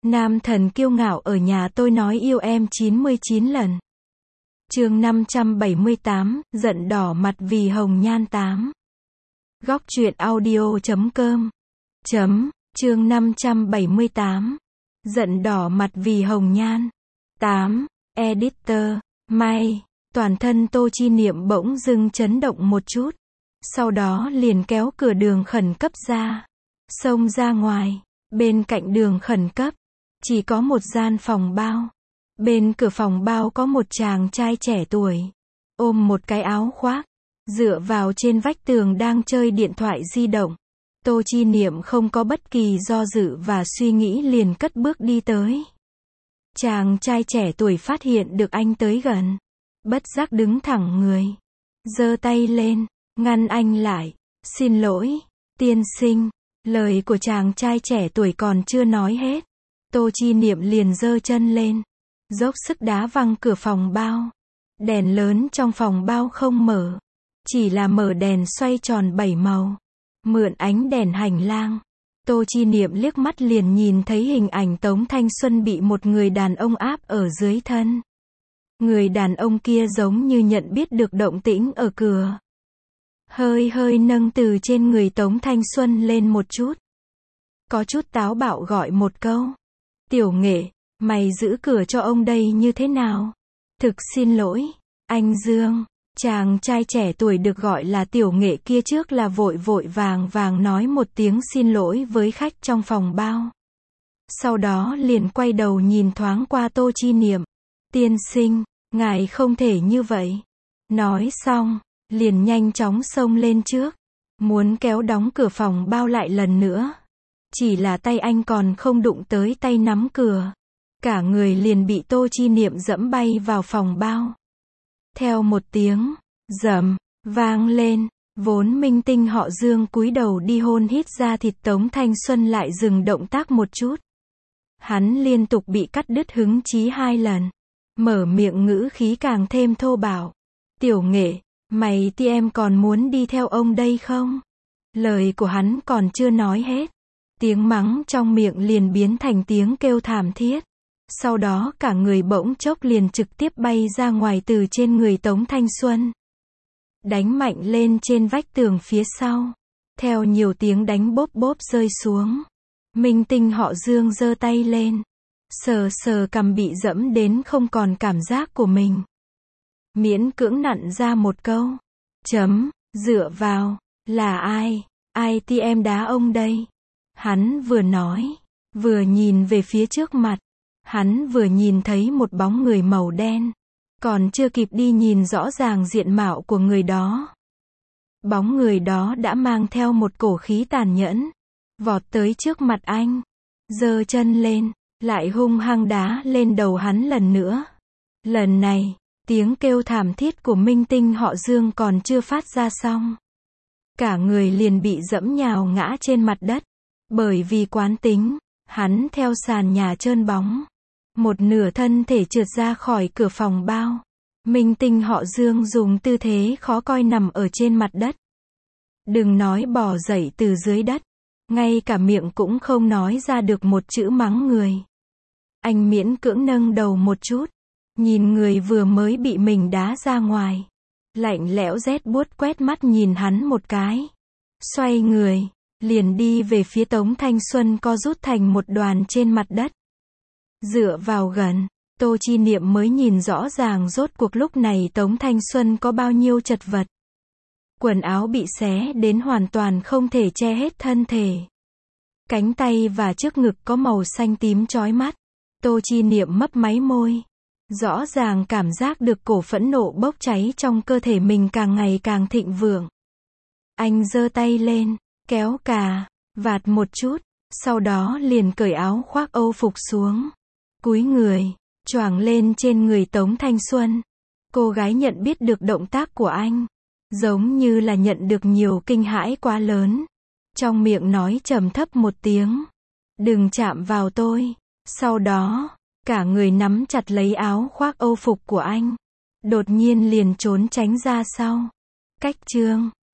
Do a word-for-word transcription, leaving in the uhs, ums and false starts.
Nam thần kiêu ngạo ở nhà tôi nói yêu em chín mươi chín lần. Chương năm trăm bảy mươi tám, giận đỏ mặt vì hồng nhan tám. Góc truyện audio chấm com. Chấm, chương năm trăm bảy mươi tám. Giận đỏ mặt vì hồng nhan. tám. Editor, may, toàn thân Tô Chi Niệm bỗng dưng chấn động một chút. Sau đó liền kéo cửa đường khẩn cấp ra. Xông ra ngoài, bên cạnh đường khẩn cấp, chỉ có một gian phòng bao. Bên cửa phòng bao có một chàng trai trẻ tuổi, ôm một cái áo khoác, dựa vào trên vách tường đang chơi điện thoại di động. Tô Chi Niệm không có bất kỳ do dự và suy nghĩ liền cất bước đi tới. Chàng trai trẻ tuổi phát hiện được anh tới gần, bất giác đứng thẳng người, giơ tay lên, ngăn anh lại. Xin lỗi, tiên sinh. Lời của chàng trai trẻ tuổi còn chưa nói hết, Tô Chi Niệm liền giơ chân lên, dốc sức đá văng cửa phòng bao. Đèn lớn trong phòng bao không mở, chỉ là mở đèn xoay tròn bảy màu. Mượn ánh đèn hành lang, Tô Chi Niệm liếc mắt liền nhìn thấy hình ảnh Tống Thanh Xuân bị một người đàn ông áp ở dưới thân. Người đàn ông kia giống như nhận biết được động tĩnh ở cửa, hơi hơi nâng từ trên người Tống Thanh Xuân lên một chút, có chút táo bạo gọi một câu. Tiểu Nghệ, mày giữ cửa cho ông đây như thế nào? Thực xin lỗi, anh Dương. Chàng trai trẻ tuổi được gọi là Tiểu Nghệ kia trước là vội vội vàng vàng nói một tiếng xin lỗi với khách trong phòng bao. Sau đó liền quay đầu nhìn thoáng qua Tô Chi Niệm. Tiên sinh, ngài không thể như vậy. Nói xong, liền nhanh chóng xông lên trước, muốn kéo đóng cửa phòng bao lại lần nữa. Chỉ là tay anh còn không đụng tới tay nắm cửa, cả người liền bị Tô Chi Niệm dẫm bay vào phòng bao. Theo một tiếng rầm vang lên, vốn minh tinh họ Dương cúi đầu đi hôn hít da thịt Tống Thanh Xuân lại dừng động tác một chút. Hắn liên tục bị cắt đứt hứng chí hai lần, mở miệng ngữ khí càng thêm thô bạo. Tiểu Nghệ, mày thì em còn muốn đi theo ông đây không? Lời của hắn còn chưa nói hết, tiếng mắng trong miệng liền biến thành tiếng kêu thảm thiết. Sau đó cả người bỗng chốc liền trực tiếp bay ra ngoài từ trên người Tống Thanh Xuân, đánh mạnh lên trên vách tường phía sau. Theo nhiều tiếng đánh bốp bốp rơi xuống, minh tinh họ Dương giơ tay lên, sờ sờ cằm bị dẫm đến không còn cảm giác của mình, miễn cưỡng nặn ra một câu. Chấm, dựa vào, là ai? Ai ti em đá ông đây? Hắn vừa nói, vừa nhìn về phía trước mặt. Hắn vừa nhìn thấy một bóng người màu đen, còn chưa kịp đi nhìn rõ ràng diện mạo của người đó, bóng người đó đã mang theo một cổ khí tàn nhẫn, vọt tới trước mặt anh, giơ chân lên, lại hung hăng đá lên đầu hắn lần nữa. Lần này, tiếng kêu thảm thiết của minh tinh họ Dương còn chưa phát ra xong, cả người liền bị dẫm nhào ngã trên mặt đất. Bởi vì quán tính, hắn theo sàn nhà trơn bóng, một nửa thân thể trượt ra khỏi cửa phòng bao. Minh tinh họ Dương dùng tư thế khó coi nằm ở trên mặt đất. Đừng nói bò dậy từ dưới đất, ngay cả miệng cũng không nói ra được một chữ mắng người. Anh miễn cưỡng nâng đầu một chút, nhìn người vừa mới bị mình đá ra ngoài, lạnh lẽo rét buốt quét mắt nhìn hắn một cái, xoay người, liền đi về phía Tống Thanh Xuân co rút thành một đoàn trên mặt đất. Dựa vào gần, Tô Chi Niệm mới nhìn rõ ràng rốt cuộc lúc này Tống Thanh Xuân có bao nhiêu chật vật. Quần áo bị xé đến hoàn toàn không thể che hết thân thể. Cánh tay và trước ngực có màu xanh tím chói mắt. Tô Chi Niệm mấp máy môi, rõ ràng cảm giác được cổ phẫn nộ bốc cháy trong cơ thể mình càng ngày càng thịnh vượng. Anh giơ tay lên, kéo cà vạt một chút, sau đó liền cởi áo khoác Âu phục xuống, cúi người, choàng lên trên người Tống Thanh Xuân. Cô gái nhận biết được động tác của anh, giống như là nhận được nhiều kinh hãi quá lớn, trong miệng nói trầm thấp một tiếng, đừng chạm vào tôi. Sau đó, cả người nắm chặt lấy áo khoác Âu phục của anh, đột nhiên liền trốn tránh ra sau. Cách chương